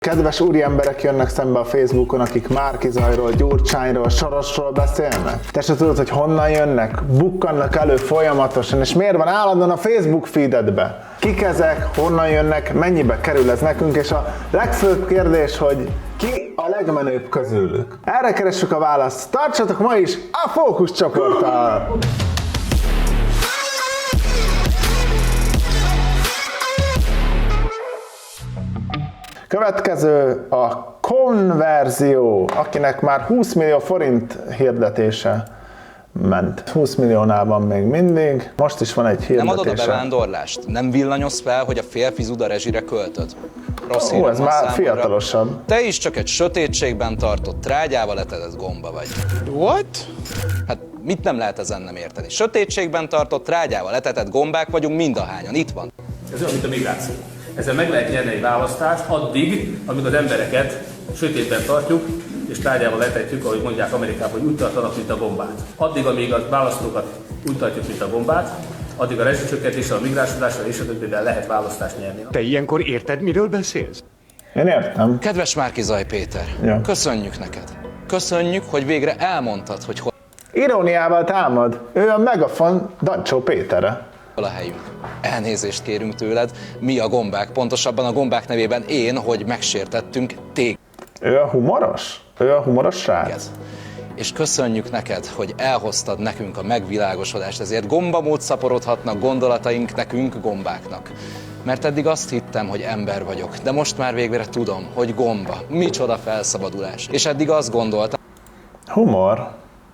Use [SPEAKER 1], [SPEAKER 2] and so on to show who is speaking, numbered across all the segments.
[SPEAKER 1] Kedves úriemberek jönnek szembe a Facebookon, akik Márki-Zajról, Gyurcsányról, Sorosról beszélnek. Te se tudod, hogy honnan jönnek, bukkannak elő folyamatosan, és miért van állandóan a Facebook feededbe? Kik ezek, honnan jönnek, mennyibe kerül ez nekünk, és a legfőbb kérdés, hogy ki a legmenőbb közülük? Erre keressük a választ. Tartsatok ma is a Fókusz csoporttal! Következő a konverzió, akinek már 20 millió forint hirdetése ment. 20 milliónál van még mindig, most is van egy hirdetése.
[SPEAKER 2] Nem adod a bevándorlást? Nem villanyoz fel, hogy a férfi Zuda rezsire költöd? Rossz
[SPEAKER 1] ez már számomra. Fiatalosabb.
[SPEAKER 2] Te is csak egy sötétségben tartott trágyával letedett gomba vagy.
[SPEAKER 3] What?
[SPEAKER 2] Hát mit nem lehet ezen nem érteni? Sötétségben tartott trágyával letetett gombák vagyunk mindahányan, itt van.
[SPEAKER 4] Ez olyan, mint a migráció. Ezzel meg lehet nyerni egy választást addig, amíg az embereket sötétben tartjuk, és tárgyával letetjük, ahogy mondják Amerikában, hogy úgy tartanak, mint a gombát. Addig, amíg a választókat úgy tartjuk, mint a gombát, addig a rezsicsökkentéssel, a migránsodással és a többivel lehet választást nyerni.
[SPEAKER 3] Te ilyenkor érted, miről beszélsz?
[SPEAKER 1] Én értem.
[SPEAKER 2] Kedves Márki-Zaj Péter,
[SPEAKER 1] ja.
[SPEAKER 2] Köszönjük neked. Köszönjük, hogy végre elmondtad, hogy hol
[SPEAKER 1] Iróniával támad. Ő a megafon Dancsó Péterre.
[SPEAKER 2] a helyünk. Elnézést kérünk tőled, mi a gombák, pontosabban a gombák nevében én, hogy megsértettünk téged.
[SPEAKER 1] Ő a humoros? Ő a humoros srác?
[SPEAKER 2] És köszönjük neked, hogy elhoztad nekünk a megvilágosodást, ezért gombamód szaporodhatnak gondolataink nekünk gombáknak. Mert eddig azt hittem, hogy ember vagyok, de most már végre tudom, hogy gomba. Micsoda felszabadulás. És eddig azt gondoltam,
[SPEAKER 1] humor.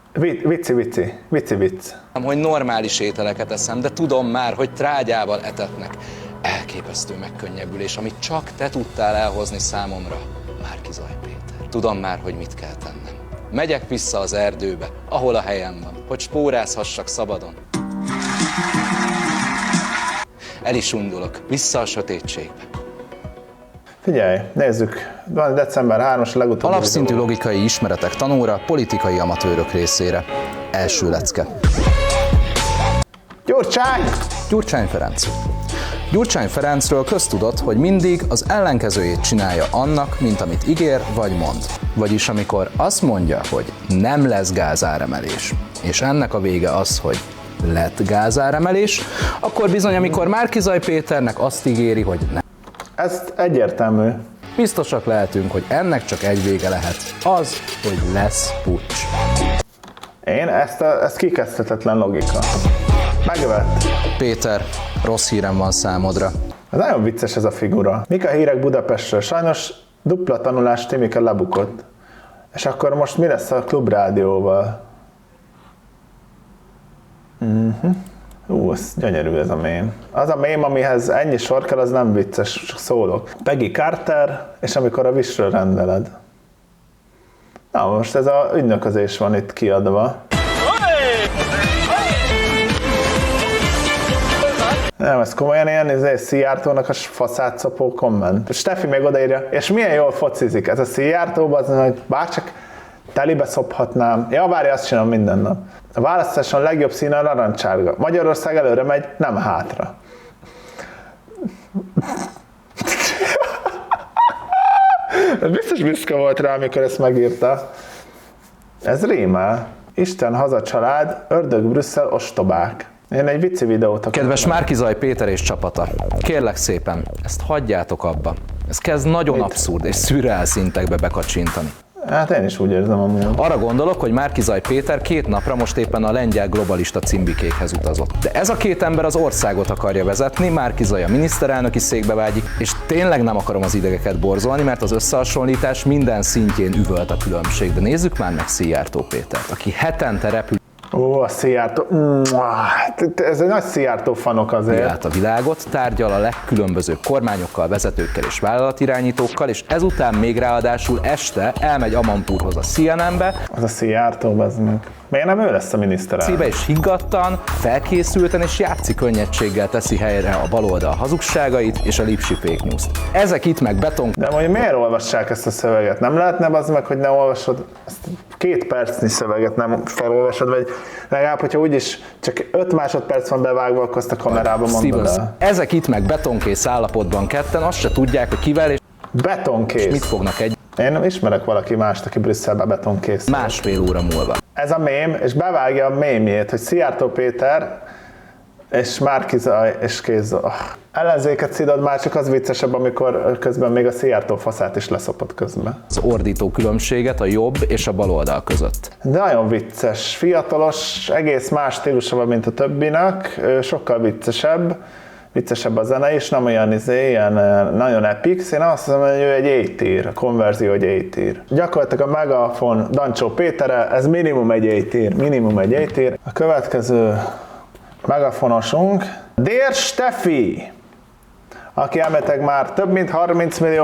[SPEAKER 1] Vicc.
[SPEAKER 2] Hogy normális ételeket eszem, de tudom már, hogy trágyával etetnek. Elképesztő megkönnyebbülés, amit csak te tudtál elhozni számomra, Márki-Zaj Péter. Tudom már, hogy mit kell tennem. Megyek vissza az erdőbe, ahol a helyem van, hogy spórázhassak szabadon. El is undulok, vissza a sötétségbe.
[SPEAKER 1] Figyelj, nézzük. Van december 3-as legutóbbi.
[SPEAKER 2] Alapszintű logikai ismeretek tanúra, politikai amatőrök részére. Első lecke. Gyurcsány Ferenc. Gyurcsány Ferencről köztudott, hogy mindig az ellenkezőjét csinálja annak, mint amit ígér vagy mond. Vagyis amikor azt mondja, hogy nem lesz gázáremelés, és ennek a vége az, hogy lett gázáremelés, akkor bizony, amikor Márki-Zaj Péternek azt ígéri, hogy nem.
[SPEAKER 1] Ez egyértelmű.
[SPEAKER 2] Biztosak lehetünk, hogy ennek csak egy vége lehet. Az, hogy lesz puccs.
[SPEAKER 1] Ez kikezdhetetlen logika. Megvett.
[SPEAKER 2] Péter, rossz hírem van számodra.
[SPEAKER 1] Ez nagyon vicces ez a figura. Mik a hírek Budapestről? Sajnos dupla tanulás Timike lebukott. És akkor most mi lesz a Klubrádióval? Ez gyönyörű ez a mém. Az a mém, amihez ennyi sor kell, az nem vicces, csak szólok. Peggy Carter, és amikor a Visről rendeled. Na most ez a ügynöközés van itt kiadva. Nem, ez komolyan ilyen Szijjártónak a faszát szopó komment. Steffi még odaírja, és milyen jól focizik. Ez a Szijjártóban, az, hogy bárcsak telibe szophatnám. Ja, várj, azt csinálom minden nap. A választáson legjobb színe a narancsárga. Magyarország előre megy, nem hátra. Ez biztos büszke volt rá, amikor ezt megírta. Ez rímel. Isten, haza, család, ördög, Brüsszel, ostobák. Én egy vicci videót akarok.
[SPEAKER 2] Kedves Márki-Zaj Péter és csapata, kérlek szépen, ezt hagyjátok abba. Ez kezd nagyon abszurd és szürreál szintekbe bekacsintani.
[SPEAKER 1] Hát én is úgy érzem amúgy.
[SPEAKER 2] Arra gondolok, hogy Márki-Zaj Péter 2 napra most éppen a lengyel globalista cimbikékhez utazott. De ez a 2 ember az országot akarja vezetni, Márki-Zaj a miniszterelnöki székbe vágyik, és tényleg nem akarom az idegeket borzolni, mert az összehasonlítás minden szintjén üvölt a különbség. De nézzük már meg Szijjártó Pétert, aki hetente repül.
[SPEAKER 1] Ó, a Szijjártó. Ez egy nagy Szijjártó fanok azért.
[SPEAKER 2] Át a világot, tárgyal a legkülönbözőbb kormányokkal, vezetőkkel és vállalatirányítókkal, és ezután még ráadásul este elmegy Amanpurhoz a CNN-be.
[SPEAKER 1] Az a Szijjártó, az meg. Miért nem ő lesz a miniszterelnök?
[SPEAKER 2] És higgadtan, felkészülten és játszik könnyedséggel teszi helyre a baloldal hazugságait és a lipsi fake news-t. Ezek itt meg beton.
[SPEAKER 1] De mondjuk miért olvassák ezt a szöveget? Nem lehetne az meg, hogy ne olvasod ezt 2 percnyi szöveget nem felolvasod, vagy legalább, hogyha úgyis csak 5 másodperc van bevágva, akkor azt a kamerában mondod el.
[SPEAKER 2] Ezek itt meg betonkész állapotban ketten, azt se tudják, hogy kivel és...
[SPEAKER 1] Betonkész.
[SPEAKER 2] Mit fognak egy
[SPEAKER 1] Én ismerek valaki mást, aki Brüsszelbe betonkész.
[SPEAKER 2] másfél óra múlva?
[SPEAKER 1] Ez a mém, és bevágja a mémjét, hogy Szijjártó Péter és Márki-Zay és kész. Ellenzéket szidod, már csak az viccesebb, amikor közben még a Szijjártó faszát is leszopott közben.
[SPEAKER 2] Az ordító különbséget a jobb és a bal oldal között.
[SPEAKER 1] De nagyon vicces, fiatalos, egész más stílusa van, mint a többinek, sokkal viccesebb a zene is, nem olyan ilyen nagyon epic. Én azt mondom, hogy ő egy A-tier, a konverzió egy A-tier. Gyakorlatilag a Megafon Dancsó Pétere, ez minimum egy A-tier. A következő Megafonosunk, Dér Steffi, aki elméletileg már több mint 30 millió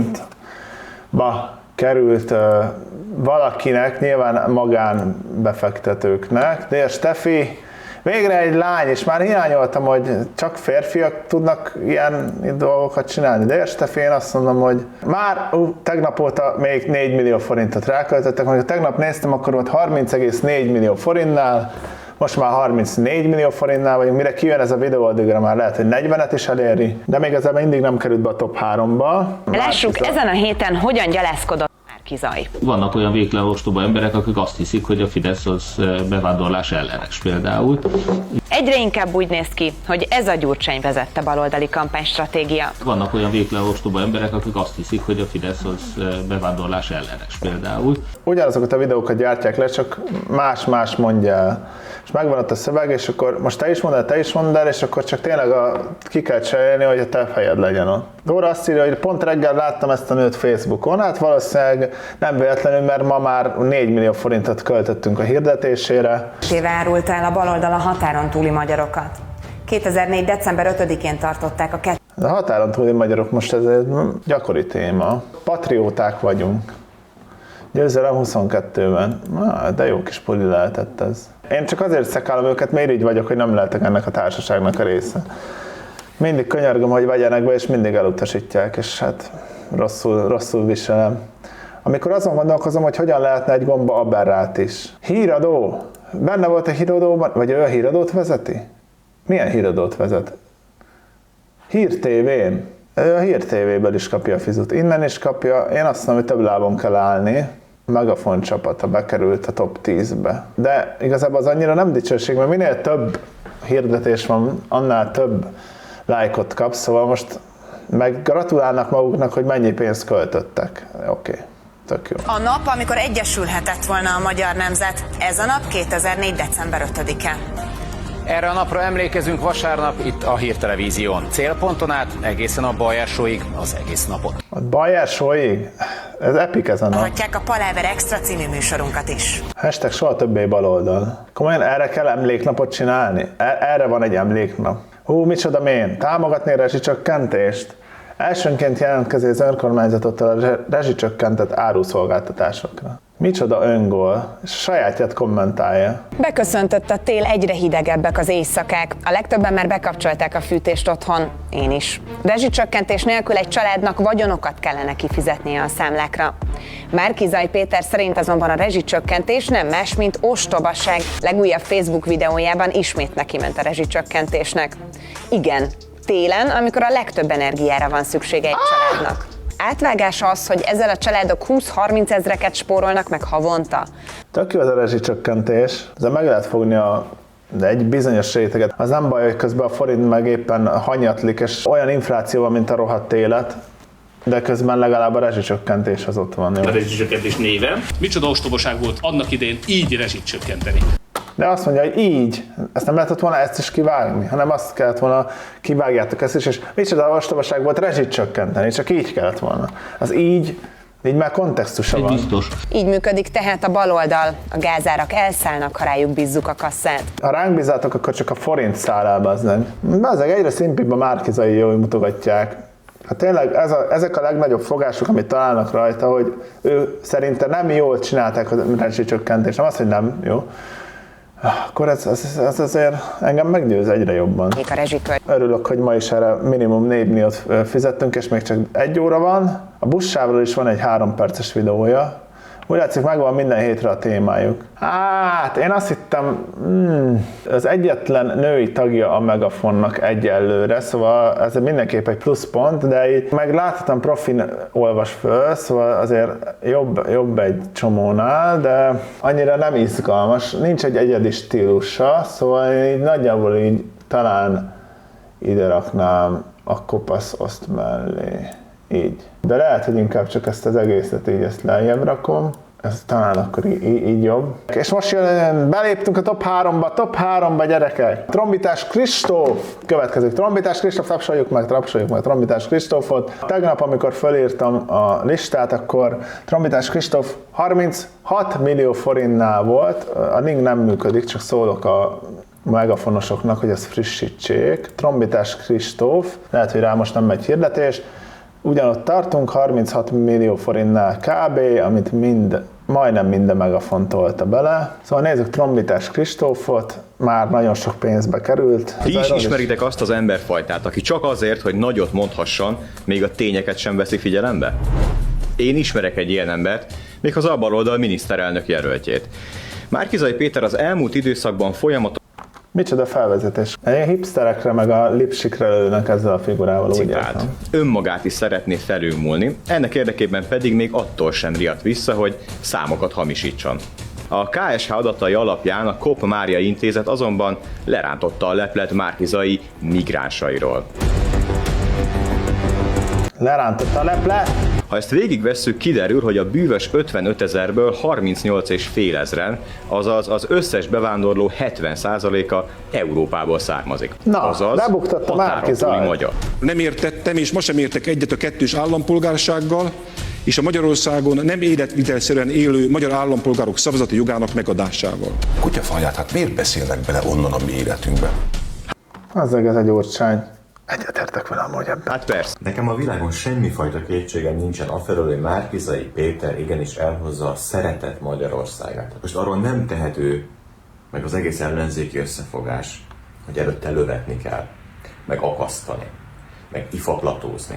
[SPEAKER 1] forintba került valakinek, nyilván magánbefektetőknek. Dér Steffi, végre egy lány, és már hiányoltam, hogy csak férfiak tudnak ilyen dolgokat csinálni. Dér Steffi, én azt mondom, hogy már tegnap óta még 4 millió forintot ráköltöttek, amikor tegnap néztem, akkor volt 30,4 millió forintnál, most már 34 millió forintnál vagyunk, mire kijön ez a videó, addigra már lehet, hogy 40-et is eléri, de még ezzel mindig nem került be a top 3-ba.
[SPEAKER 5] Lássuk, ezen a héten hogyan gyalázkodott Márki-Zay.
[SPEAKER 6] Vannak olyan végtelen ostoba emberek, akik azt hiszik, hogy a Fidesz az bevándorlás ellenes például.
[SPEAKER 5] Egyre inkább úgy néz ki, hogy ez a Gyurcsány vezette baloldali kampánystratégia.
[SPEAKER 6] Vannak olyan végtelen ostoba emberek, akik azt hiszik, hogy a Fidesz az bevándorlás ellenes például.
[SPEAKER 1] Ugyanazokat a videókat gyártják le, csak más mondja el. És megvan ott a szöveg, és akkor most te is mondd el, és akkor csak tényleg ki kell cserélni, hogy a te fejed legyen ott. Dóra azt írja, hogy pont reggel láttam ezt a nőt Facebookon, hát valószínűleg nem véletlenül, mert ma már 4 millió forintot költöttünk a hirdetésére.
[SPEAKER 7] Éve árult el a baloldal a határon túli magyarokat. 2004. december 5-én tartották
[SPEAKER 1] A határon túli magyarok most ez egy gyakori téma. Patrióták vagyunk. Győzelem 22-ben. De jó kis puli lehetett ez. Én csak azért szekálom őket, mert így vagyok, hogy nem lehetek ennek a társaságnak a része. Mindig könyörgöm, hogy vegyenek be, és mindig elutasítják, és hát rosszul viselem. Amikor azon gondolkozom, hogy hogyan lehetne egy gomba aberrát is. Híradó! Benne volt a híradóban, vagy ő a híradót vezeti? Milyen híradót vezet? Hír TV-n. Ő a Hír TV-ből is kapja a fizut. Innen is kapja. Én azt mondom, hogy több lábon kell állni. Megafon csapata bekerült a top 10-be. De igazából az annyira nem dicsőség, mert minél több hirdetés van, annál több lájkot kapsz, szóval most meg gratulálnak maguknak, hogy mennyi pénzt költöttek. Oké, tök jó.
[SPEAKER 7] A nap, amikor egyesülhetett volna a magyar nemzet, ez a nap 2004. december 5-e.
[SPEAKER 8] Erre a napra emlékezünk vasárnap itt a Hírtelevízión. Célponton át egészen a Bajer Show-ig az egész napot.
[SPEAKER 1] A Bajer Show-ig? Ez epik ez a nap.
[SPEAKER 7] Hallhatják a Paláver Extra című műsorunkat is.
[SPEAKER 1] Hashtag soha többé baloldal. Komolyan erre kell emléknapot csinálni? Erre van egy emléknap. Micsoda mén? Támogatni a rezsicsökkentést? Elsőnként jelentkezni az önkormányzatottól a rezsicsökkentett áruszolgáltatásokra. Micsoda öngól, és a sajátját kommentálja.
[SPEAKER 7] Beköszöntött a tél, egyre hidegebbek az éjszakák. A legtöbben már bekapcsolták a fűtést otthon, én is. Rezsicsökkentés nélkül egy családnak vagyonokat kellene kifizetnie a számlákra. Márki-Zay Péter szerint azonban a rezsicsökkentés nem más, mint ostobaság. Legújabb Facebook videójában ismét neki ment a rezsicsökkentésnek. Igen, télen, amikor a legtöbb energiára van szüksége egy családnak. Átvágása az, hogy ezzel a családok 20-30 ezreket spórolnak meg havonta.
[SPEAKER 1] Tök jó ez a rezsicsökkentés, de meg lehet fogni de egy bizonyos réteget. Az nem baj, hogy közben a forint meg éppen hanyatlik, és olyan infláció van, mint a rohadt élet, de közben legalább a rezsicsökkentés az ott van. Jó?
[SPEAKER 4] A rezsicsökkentés néven. Micsoda ostobaság volt annak idején így rezsicsökkenteni.
[SPEAKER 1] De azt mondja, hogy így, ezt nem lehetett volna ezt is kivágni, hanem azt kellett volna, kivágjátok ezt is, és micsoda ostobaság volt rezsicsökkenteni, csak így kellett volna. Az így már kontextusa van.
[SPEAKER 6] Biztos.
[SPEAKER 7] Így működik tehát a baloldal. A gázárak elszállnak, ha rájuk bízzuk a kasszát.
[SPEAKER 1] Ha ránk bízátok, akkor csak a forint száll el, bazdmeg. Bazdmeg, egyre szimpibb a Márki-Zay jól mutogatják. Hát tényleg ezek a legnagyobb fogások, amit találnak rajta, hogy ő szerinte nem jól csinálták a rezsicsökkentést, nem az, hogy nem jó. Akkor ez azért engem meggyőz egyre jobban. Örülök, hogy ma is erre minimum 4 milliót fizettünk, és még csak 1 óra van. A buszsávról is van egy 3 perces videója. Úgy látszik, megvan minden hétre a témájuk. Hát, én azt hittem, az egyetlen női tagja a Megafonnak egyelőre, szóval ez mindenképp egy pluszpont, de így meg láthatom profin olvas föl, szóval azért jobb egy csomónál, de annyira nem izgalmas, nincs egy egyedi stílusa, szóval így nagyjából így talán ide raknám a kopasz oszt mellé. Így. De lehet, hogy inkább csak ezt az egészet így ezt lejjebb rakom. Ez talán akkor így jobb. És most beléptünk a top 3-ba, gyerekek. Trombitás Kristóf következik. Trombitás Kristóf, tapsoljuk meg Trombitás Kristófot. Tegnap, amikor felírtam a listát, akkor Trombitás Kristóf 36 millió forintnál volt. A link nem működik, csak szólok a megafonosoknak, hogy ezt frissítsék. Trombitás Kristóf, lehet, hogy rá most nem megy hirdetés. Ugyanott tartunk, 36 millió forintnál kb., amit majdnem minden Megafon tolta bele. Szóval nézzük Trombitás Kristófot, már nagyon sok pénzbe került.
[SPEAKER 9] Ti is ismeritek azt az emberfajtát, aki csak azért, hogy nagyot mondhasson, még a tényeket sem veszi figyelembe? Én ismerek egy ilyen embert, méghozzá a baloldal miniszterelnök jelöltjét. Márki-Zay Péter az elmúlt időszakban folyamatosan
[SPEAKER 1] Micsoda felvezetés. Ilyen hipsterekre meg a lipsikre lőnek ezzel a figurával, úgy értem.
[SPEAKER 9] Önmagát is szeretné felülmúlni, ennek érdekében pedig még attól sem riadt vissza, hogy számokat hamisítson. A KSH adatai alapján a Kopp Mária Intézet azonban lerántotta a leplet Márki-Zay migránsairól.
[SPEAKER 1] Lerántotta a leplet?
[SPEAKER 9] Ha ezt végigvesszük, kiderül, hogy a bűvös 55 000-ből 38,5 ezren, azaz az összes bevándorló 70%-a Európából származik.
[SPEAKER 1] Na,
[SPEAKER 9] azaz
[SPEAKER 1] lebuktatta Márki-Zay.
[SPEAKER 9] magyar.
[SPEAKER 10] Nem értettem, és ma sem értek egyet a kettős állampolgársággal, és a Magyarországon nem életvitelszerűen élő magyar állampolgárok szavazati jogának megadásával.
[SPEAKER 11] Kutyafaját, hát miért beszélnek bele onnan a mi életünkbe?
[SPEAKER 1] Azzal ez egy Gyurcsány. Egyetértek vele amúgy ebben.
[SPEAKER 9] Hát persze.
[SPEAKER 12] Nekem a világon semmifajta kétségem nincsen afelől, hogy Márki-Zay Péter igenis elhozza a szeretet Magyarországát. Most arról nem tehető, meg az egész ellenzéki összefogás, hogy előtte lövetni kell, meg akasztani, meg ifaplatózni.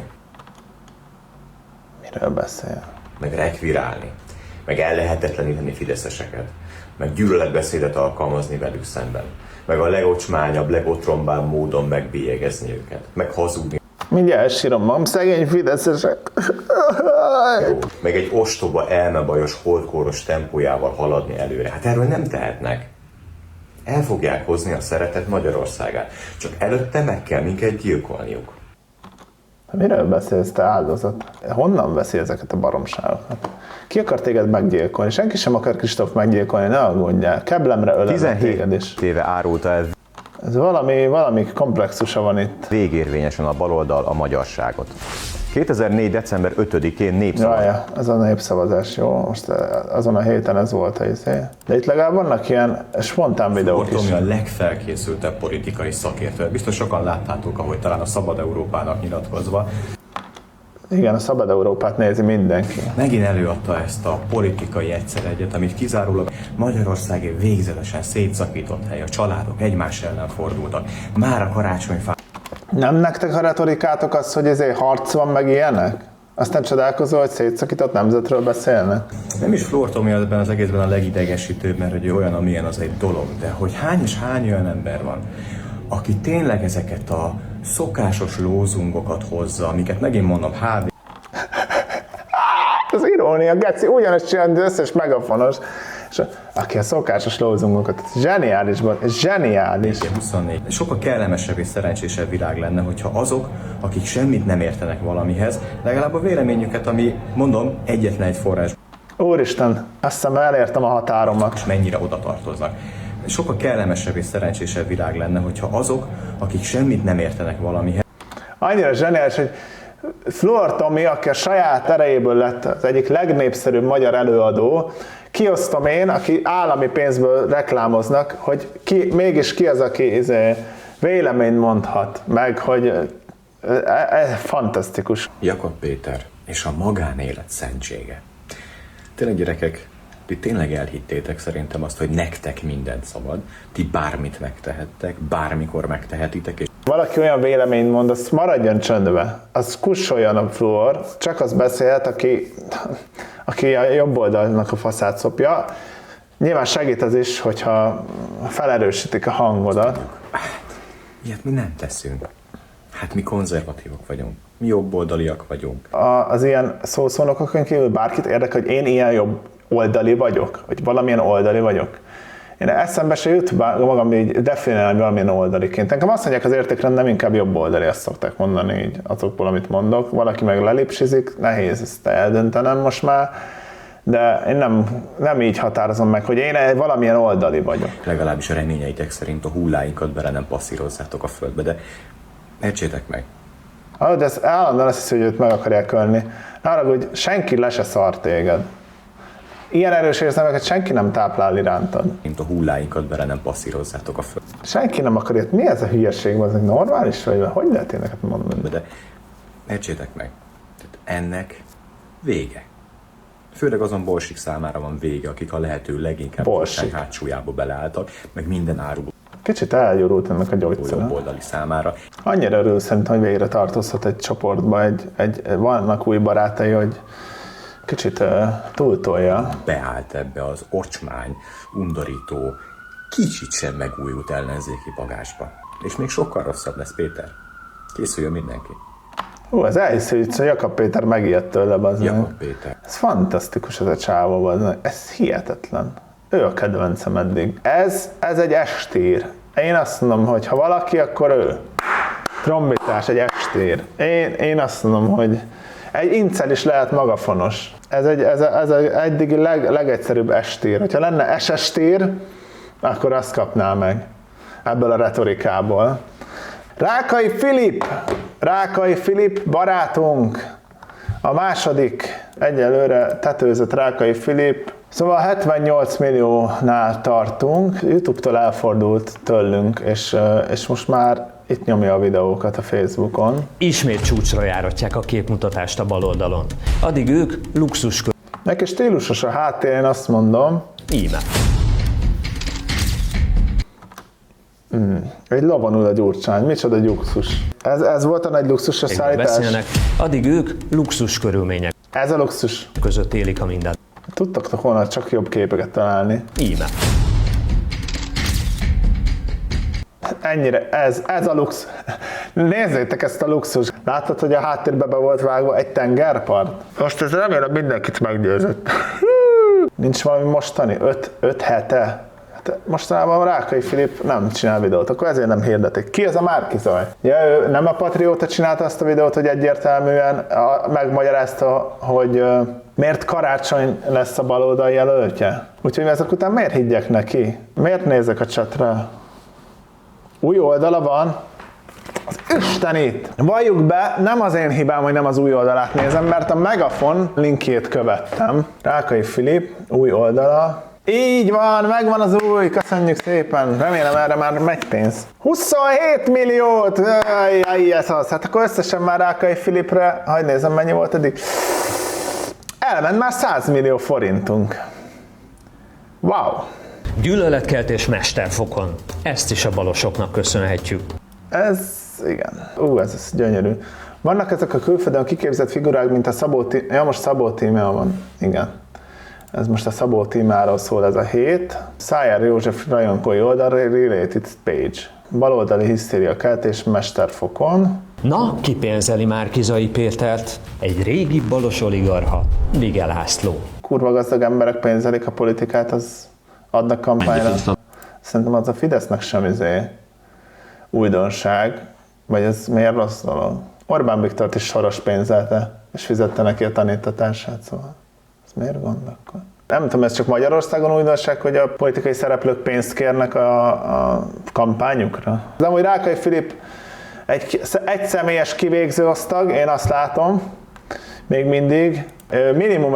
[SPEAKER 1] Miről beszél?
[SPEAKER 12] Meg rekvirálni, meg ellehetetleníteni fideszeseket, meg gyűlöletbeszédet alkalmazni velük szemben, meg a legocsmányabb, legotrombább módon megbélyegezni őket, meg hazudni.
[SPEAKER 1] Mindjárt elsírom, mam, szegény fideszesek.
[SPEAKER 12] Jó, meg egy ostoba, elmebajos, holdkóros tempójával haladni előre. Hát erről nem tehetnek. El fogják hozni a szeretet Magyarországát. Csak előtte meg kell minket gyilkolniuk.
[SPEAKER 1] Miről beszélsz, te áldozat? Honnan veszi ezeket a baromságokat? Ki akar téged meggyilkolni? Senki sem akar Kristóf meggyilkolni, ne aggódjál. Keblemre ölelnek téged is.
[SPEAKER 13] 17 éve árulta ez.
[SPEAKER 1] Ez valami komplexusa van itt.
[SPEAKER 13] Végérvényesen a baloldal a magyarságot. 2004. december 5-én népszavazás.
[SPEAKER 1] Jaj, ez a népszavazás, jó? Most azon a héten ez volt a izé. De itt legalább vannak ilyen spontán videók is.
[SPEAKER 12] Tomi a legfelkészültebb politikai szakértő. Biztos sokan láttátok, ahogy talán a Szabad Európának nyilatkozva.
[SPEAKER 1] Igen, a Szabad Európát nézi mindenki.
[SPEAKER 12] Megint előadta ezt a politikai egyet, amit kizárólag Magyarország végzetesen szétszakított hely, a családok egymás ellen fordultak. Már a karácsonyfán.
[SPEAKER 1] Nem nektek a retorikátok az, hogy ezért harc van meg ilyenek? Aztán csodálkozol, hogy szétszakított nemzetről beszélnek?
[SPEAKER 12] Nem is Flór Tomi ebben az egészben a legidegesítőbb, mert hogy olyan, amilyen az egy dolog, de hogy hány és hány olyan ember van, aki tényleg ezeket a szokásos lózungokat hozza, amiket megint mondom,
[SPEAKER 1] Az irónia, Geci, ugyanezt csinálni az összes megafonos, és aki a szokásos lózungokat, zseniális.
[SPEAKER 12] 24. Sokkal kellemesebb és szerencsésebb világ lenne, hogyha azok, akik semmit nem értenek valamihez, legalább a véleményüket, ami, mondom, egyetlen egy forrás.
[SPEAKER 1] Úristen, azt hiszem elértem a határomat.
[SPEAKER 12] És mennyire oda tartoznak. Sokkal kellemesebb és szerencsésebb világ lenne, hogyha azok, akik semmit nem értenek valamihez.
[SPEAKER 1] Annyira zseniális, hogy Flór Tomi, aki a saját erejéből lett az egyik legnépszerűbb magyar előadó, kiosztom én, aki állami pénzből reklámoznak, hogy mégis ki az, aki véleményt mondhat, meg hogy fantasztikus.
[SPEAKER 12] Jakab Péter és a magánélet szentsége. Tényleg gyerekek, ti tényleg elhittétek szerintem azt, hogy nektek mindent szabad, ti bármit megtehettek, bármikor megtehetitek, és
[SPEAKER 1] Valaki olyan véleményt mond, az maradjon csöndbe, az kussoljon a fluor, csak az beszélhet, aki a jobb oldalnak a faszát szopja. Nyilván segít az is, hogyha felerősítik a hangodat.
[SPEAKER 12] Ilyet mi nem teszünk. Hát mi konzervatívok vagyunk, mi jobboldaliak vagyunk.
[SPEAKER 1] Az ilyen szószónokokon kívül bárkit érdekel, hogy én ilyen jobb oldali vagyok, vagy valamilyen oldali vagyok. Én eszembe se jut magam így definiálni valamilyen oldaliként. Nekem azt mondják, az értékrend nem inkább jobb oldali, azt szokták mondani így azokból, amit mondok. Valaki meg lelipsizik, nehéz ezt eldöntenem most már, de én nem így határozom meg, hogy én valamilyen oldali vagyok.
[SPEAKER 12] Legalábbis a reményeitek szerint a hulláinkat bele nem passzírozzátok a földbe, de értsétek meg.
[SPEAKER 1] De ez állandóan azt hiszi, hogy őt meg akarják ölni. Arra, hogy senki le se szar téged. Ilyen erős érzelmeket senki nem táplál irántad.
[SPEAKER 12] Mint a hulláinkat bele nem passzírozzátok a földbe.
[SPEAKER 1] Senki nem akarja. Mi ez a hülyeség? Ez normális? Vagy hogy lehet éneket mondani?
[SPEAKER 12] De értsétek meg. Tehát ennek vége. Főleg azon bolsik számára van vége, akik a lehető leginkább hátsójába beleálltak, meg minden áruból.
[SPEAKER 1] Kicsit elgyúrult ennek a gyógyszere.
[SPEAKER 12] Jobboldali számára.
[SPEAKER 1] Annyira örül szerintem, hogy végre tartozhat egy csoportba, vannak új barátai, hogy kicsit túltolja.
[SPEAKER 12] Beállt ebbe az ocsmány, undorító, kicsit sem megújult ellenzéki bagásba. És még sokkal rosszabb lesz, Péter. Készüljön mindenki.
[SPEAKER 1] Ez elhiszi, hogy Jakab Péter megijedt tőle.
[SPEAKER 12] Jakab Péter.
[SPEAKER 1] Ez fantasztikus ez a csávó, ez hihetetlen. Ő a kedvencem eddig. Ez egy estír. Én azt mondom, hogy ha valaki, akkor ő. Trombitás, egy estír. Én azt mondom, hogy egy incel is lehet magafonos. Ez egy eddigi legegyszerűbb estír. Hogyha lenne SS-tír, akkor azt kapná meg ebből a retorikából. Rákai Filip barátunk, a második egyelőre tetőzött Rákai Filip. Szóval 78 milliónál tartunk, YouTube-tól elfordult tőlünk, és most már itt nyomja a videókat a Facebookon.
[SPEAKER 14] Ismét csúcsra járatják a képmutatást a baloldalon. Addig ők luxuskör.
[SPEAKER 1] Neki stílusos a háttér, én azt mondom.
[SPEAKER 14] Íme.
[SPEAKER 1] Egy lovon ül a Gyurcsány, micsoda luxus. Ez volt a nagy luxus a szállítás?
[SPEAKER 14] Beszélnek, addig ők luxus körülmények.
[SPEAKER 1] Ez a luxus.
[SPEAKER 14] Között élik a mindent.
[SPEAKER 1] Tudtak volna csak jobb képeket találni.
[SPEAKER 14] Íme.
[SPEAKER 1] Ennyire, ez a luxus. Nézzétek ezt a luxus. Látod, hogy a háttérbe be volt vágva egy tengerpart? Most ez remélem mindenkit meggyőzött. Nincs valami mostani? 5 hete? Mostanában a Rákai Filip nem csinál videót, akkor ezért nem hirdetik. Ki az a Márki-Zaj? Ja, ő nem a Patrióta csinálta azt a videót, hogy egyértelműen megmagyarázta, hogy miért Karácsony lesz a baloldal jelöltje? Úgyhogy ezek után miért higgyek neki? Miért nézek a chatre? Új oldala van? Az Istenit! Valljuk be, nem az én hibám, hogy nem az új oldalát nézem, mert a Megafon linkjét követtem. Rákai Filip, új oldala. Így van, megvan az új, köszönjük szépen. Remélem erre már megy pénz. 27 milliót! Ez az. Hát akkor összesen már Rákai Filipre, hadd nézem mennyi volt eddig. Elment már 100 millió forintunk. Wow!
[SPEAKER 14] Gyűlöletkeltés mesterfokon. Ezt is a balosoknak köszönhetjük.
[SPEAKER 1] Ez, igen. Ez gyönyörű. Vannak ezek a külföldön kiképzett figurák, mint a Szabó Tímea. Ja, most Szabó Tímea van. Igen. Ez most a Szabó Tímeáról szól ez a hét. Szájár József rajongói oldal, Related Page. Baloldali hisztériakeltés mesterfokon.
[SPEAKER 14] Na, ki pénzeli Márki-Zay Pétert? Egy régi balos oligarcha, Vige László.
[SPEAKER 1] Kurva gazdag emberek pénzelik a politikát, az adnak kampányra. Szerintem az a Fidesznek sem újdonság, vagy ez miért rossz dolog. Orbán Viktort is Soros pénzelte, és fizette neki a tanítatását, szóval ez miért gond akkor? Nem tudom, ez csak Magyarországon újdonság, hogy a politikai szereplők pénzt kérnek a kampányukra. De amúgy Rákai Filip egy személyes kivégző osztag, én azt látom, még mindig. Minimum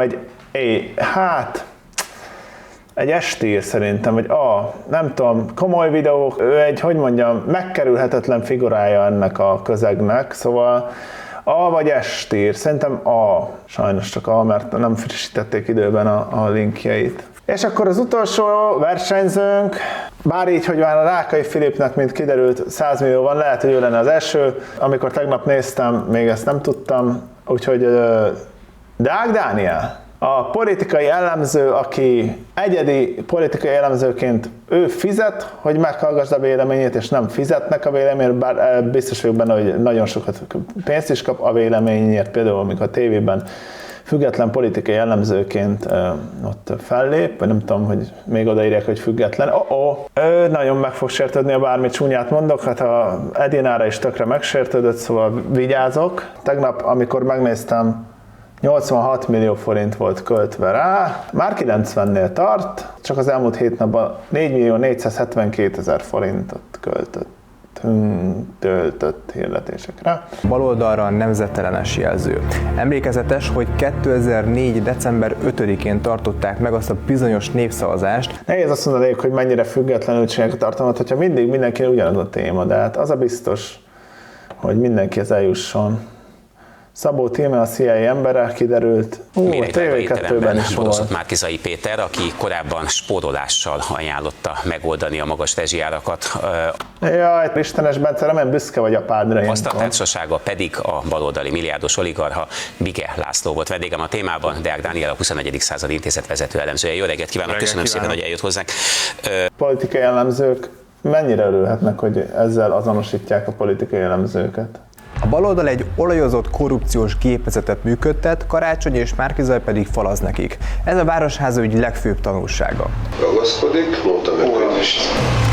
[SPEAKER 1] egy estír szerintem, vagy nem tudom, komoly videók, ő egy, megkerülhetetlen figurája ennek a közegnek, szóval vagy estír, szerintem sajnos csak mert nem frissítették időben a linkjeit. És akkor az utolsó versenyzőnk, bár így, hogy már a Rákai Filipnek, mint kiderült, 100 millió van, lehet, hogy ő lenne az első. Amikor tegnap néztem, még ezt nem tudtam, úgyhogy Deák Dániel, a politikai elemző, aki egyedi politikai elemzőként ő fizet, hogy meghallgassd a véleményét, és nem fizetnek a véleményért, bár biztos vagyok benne, hogy nagyon sokat pénzt is kap a véleményért, például amikor a tévében független politikai elemzőként ott fellép, vagy nem tudom, hogy még odaírják, hogy független. Ő nagyon meg fog sértődni, ha bármi csúnyát mondok, hát a Edinára is tökre megsértődött, szóval vigyázok. Tegnap, amikor megnéztem, 86 millió forint volt költve rá, már 90-nél tart, csak az elmúlt 7 napban 4 millió 472 000 forintot töltött hirdetésekre.
[SPEAKER 15] Baloldalra a nemzetelenes jelző. Emlékezetes, hogy 2004. december 5-én tartották meg azt a bizonyos népszavazást.
[SPEAKER 1] Nehéz azt mondani, hogy mennyire függetlenül csinálják a tartalmat, hogyha mindig mindenki ugyanaz a téma, de hát az a biztos, hogy mindenkihez eljusson. Szabó Tíme, a CIA embere, kiderült. TV2-ben is volt.
[SPEAKER 8] Márki-Zay Péter, aki korábban spórolással ajánlotta megoldani a magas rezsijárakat.
[SPEAKER 1] Jaj, Istenes Bence, remélem büszke vagy apádra.
[SPEAKER 8] Használatársasága pedig a baloldali milliárdos oligarcha Bige László volt vendégem a témában. Deák Dániel, a 21. század intézet vezető elemzője. Jó reggelt kívánok, köszönöm szépen, hogy eljött hozzánk.
[SPEAKER 1] Politikai elemzők mennyire örülhetnek, hogy ezzel azonosítják a politikai elemzőket?
[SPEAKER 15] A baloldal egy olajozott korrupciós gépezetet működtet, Karácsony és Márki-Zay pedig falaz nekik. Ez a Városháza ügy legfőbb tanulsága.
[SPEAKER 16] Ragaszkodik, mondta működést.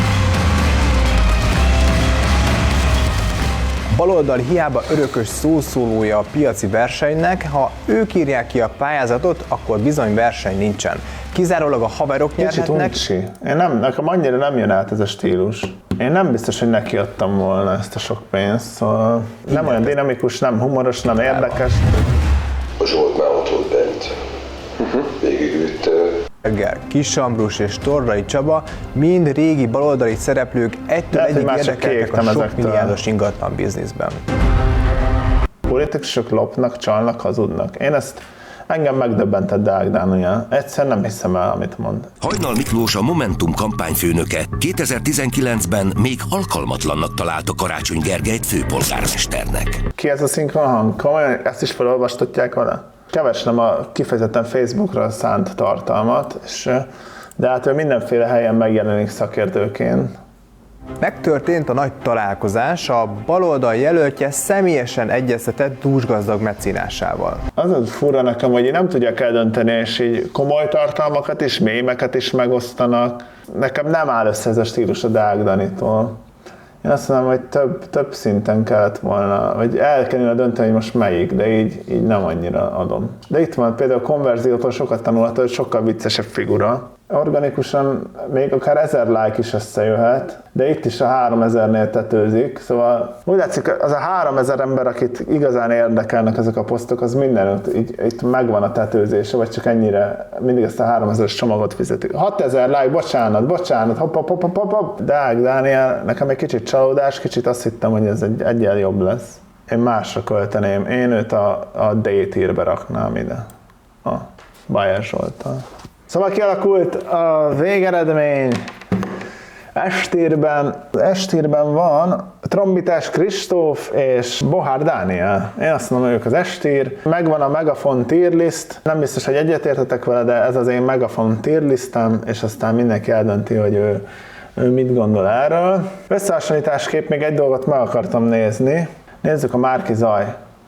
[SPEAKER 15] A baloldal hiába örökös szószólója a piaci versenynek, ha ők írják ki a pályázatot, akkor bizony verseny nincsen. Kizárólag a haverok nyerhetnek.
[SPEAKER 1] Nekem annyira nem jön át ez a stílus. Én nem biztos, hogy nekiadtam volna ezt a sok pénzt, szóval nem olyan dinamikus, nem humoros, nem érdekes.
[SPEAKER 16] A Zsolt már ott volt bent. Végigütt.
[SPEAKER 15] Kiss Ambrus és Torrai Csaba mind régi baloldali szereplők egytől egyig érdekeltek a sok milliárdos ingatlan bizniszben.
[SPEAKER 1] Politikusok lopnak, csalnak, hazudnak. Engem megdöbbentett Deák Dániel. Egyszer nem hiszem el, amit mond.
[SPEAKER 17] Hajnal Miklós, a Momentum kampányfőnöke 2019-ben még alkalmatlannak találta Karácsony Gergelyt főpolgármesternek.
[SPEAKER 1] Ki ez a szinkron hang? Komolyan ezt is felolvastatják vele? Keveslem a kifejezetten Facebookra szánt tartalmat, de hát ő mindenféle helyen megjelenik szakértőként.
[SPEAKER 15] Megtörtént a nagy találkozás, a baloldal jelöltje személyesen egyeztetett dúsgazdag meccénásával.
[SPEAKER 1] Az fura nekem, hogy nem tudják eldönteni, és így komoly tartalmakat is, mémeket is megosztanak. Nekem nem áll össze ez a stílus a Deák Danitól. Én azt mondom, hogy több szinten kellett volna, vagy el kellene dönteni, hogy most melyik, de így nem annyira adom. De itt van például a konverziótól sokat tanulható, hogy sokkal viccesebb figura. Organikusan még akár 1000 like is összejöhet, de itt is a 3000-nél tetőzik, szóval úgy látszik, az a 3000 ember, akit igazán érdekelnek ezek a posztok, az mindenütt itt megvan a tetőzése, vagy csak ennyire mindig ezt a 3000-es csomagot fizetik. 6000 like, bocsánat, hopp. Deák Dániel, nekem egy kicsit csalódás, kicsit azt hittem, hogy ez egyen jobb lesz. Én másra költeném, én őt a D-tírbe raknám ide, a Bayer Zsolttal. Szóval kialakult a végeredmény. Estírben van Trombitás Kristóf és Bohár Dániel. Én azt mondom, hogy ők az Estír. Megvan a Megafon tierlist. Nem biztos, hogy egyetértetek vele, de ez az én Megafon tierlistem, és aztán mindenki eldönti, hogy ő mit gondol erről. Összehasonlításképp még egy dolgot meg akartam nézni. Nézzük a Márki-Zay.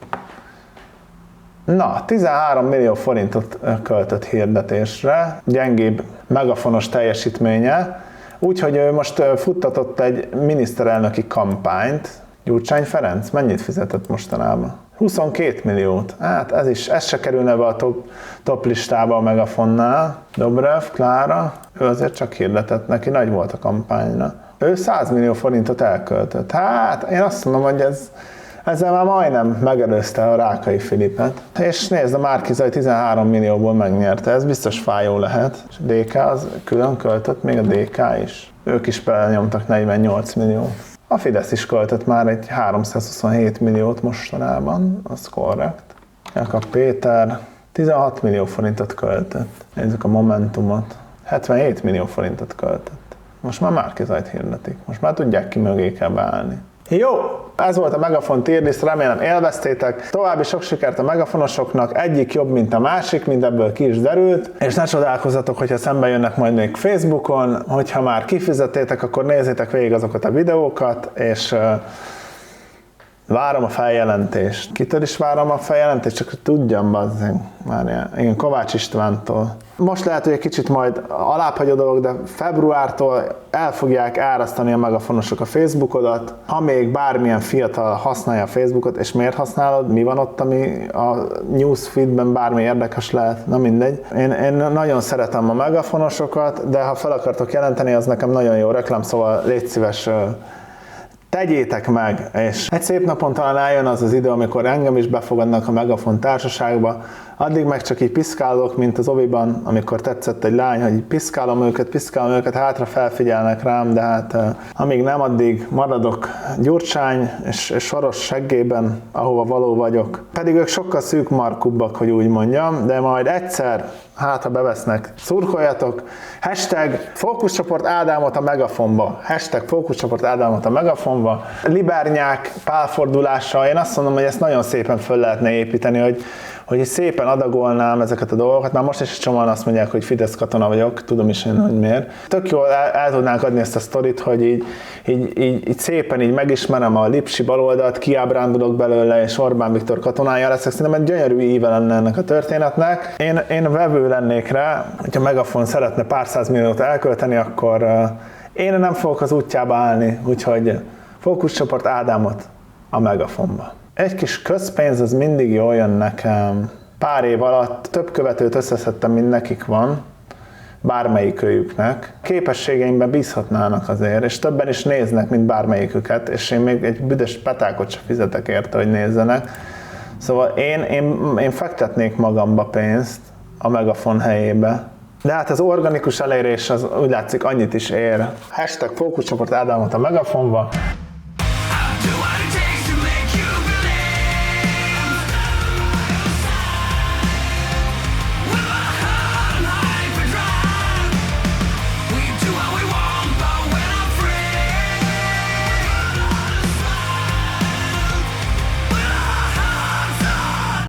[SPEAKER 1] Na, 13 millió forintot költött hirdetésre, gyengébb megafonos teljesítménye, úgyhogy ő most futtatott egy miniszterelnöki kampányt. Gyurcsány Ferenc mennyit fizetett mostanában? 22 milliót. Hát ez se kerülne be a top listába a Megafonnál. Dobrev, Klára, ő azért csak hirdetett, neki nagy volt a kampányra. Ő 100 millió forintot elköltött. Hát én azt mondom, hogy ezzel már majdnem megelőzte a Rákai Filipet. És nézd, a Márki-Zay 13 millióból megnyerte, ez biztos fájó lehet. És a DK az külön költött, még a DK is. Ők is belenyomtak 48 milliót. A Fidesz is költött már egy 327 milliót mostanában, az korrekt. Jakab Péter 16 millió forintot költött. Nézzük a Momentumot. 77 millió forintot költött. Most már Márki-Zajt hirdetik. Most már tudják, ki mögé kell beállni. Jó! Ez volt a Megafon tier list, remélem élveztétek. További sok sikert a megafonosoknak, egyik jobb, mint a másik, mint ebből ki is derült. És ne csodálkozzatok, hogyha szembe jönnek majd még Facebookon, hogyha már kifizettétek, akkor nézzétek végig azokat a videókat, és várom a feljelentést. Kitől is várom a feljelentést? Csak tudjam, bazzeg. Igen, Kovács Istvántól. Most lehet, hogy egy kicsit majd alábbhagy a dolog, de februártól el fogják árasztani a megafonosok a Facebookodat. Ha még bármilyen fiatal használja a Facebookot, és miért használod? Mi van ott, ami a newsfeedben bármi érdekes lehet? Na mindegy. Én nagyon szeretem a megafonosokat, de ha fel akartok jelenteni, az nekem nagyon jó reklám, szóval légy szíves, tegyétek meg, és egy szép napon talán eljön az az idő, amikor engem is befogadnak a Megafon társaságba, addig meg csak így piszkálok, mint az oviban, amikor tetszett egy lány, hogy piszkálom őket, hátra felfigyelnek rám, de hát amíg nem, addig maradok Gyurcsány és Soros seggében, ahova való vagyok. Pedig ők sokkal szűk markubbak, hogy úgy mondjam, de majd egyszer, hát ha bevesznek, szurkoljatok. #Fókuszcsoport Ádámot a Megafonba. #Fókuszcsoport Ádámot a Megafonba. Libernyák pálfordulással, én azt mondom, hogy ezt nagyon szépen föl lehetne építeni, hogy szépen adagolnám ezeket a dolgokat. Már most is csomóan azt mondják, hogy Fidesz katona vagyok, tudom is én, hogy miért. Tök jól el tudnánk adni ezt a sztorit, hogy így szépen így megismerem a lipsi baloldalt, kiábrándulok belőle, és Orbán Viktor katonája leszek. Szerintem egy gyönyörű íve lenne ennek a történetnek. Én vevő lennék rá, hogyha Megafon szeretne pár százmilliót elkölteni, akkor én nem fogok az útjába állni, úgyhogy Fókuszcsoport Ádámot a Megafonba. Egy kis közpénz, az mindig jól jön nekem. Pár év alatt több követőt összeszedtem, mint nekik van, bármelyikőjüknek. Képességeimben bízhatnának azért, és többen is néznek, mint bármelyiküket, és én még egy büdös petákot sem fizetek érte, hogy nézzenek. Szóval én fektetnék magamba pénzt a Megafon helyébe. De hát az organikus elérés az úgy látszik annyit is ér. #Fókuszcsoport Ádámot a Megafonba.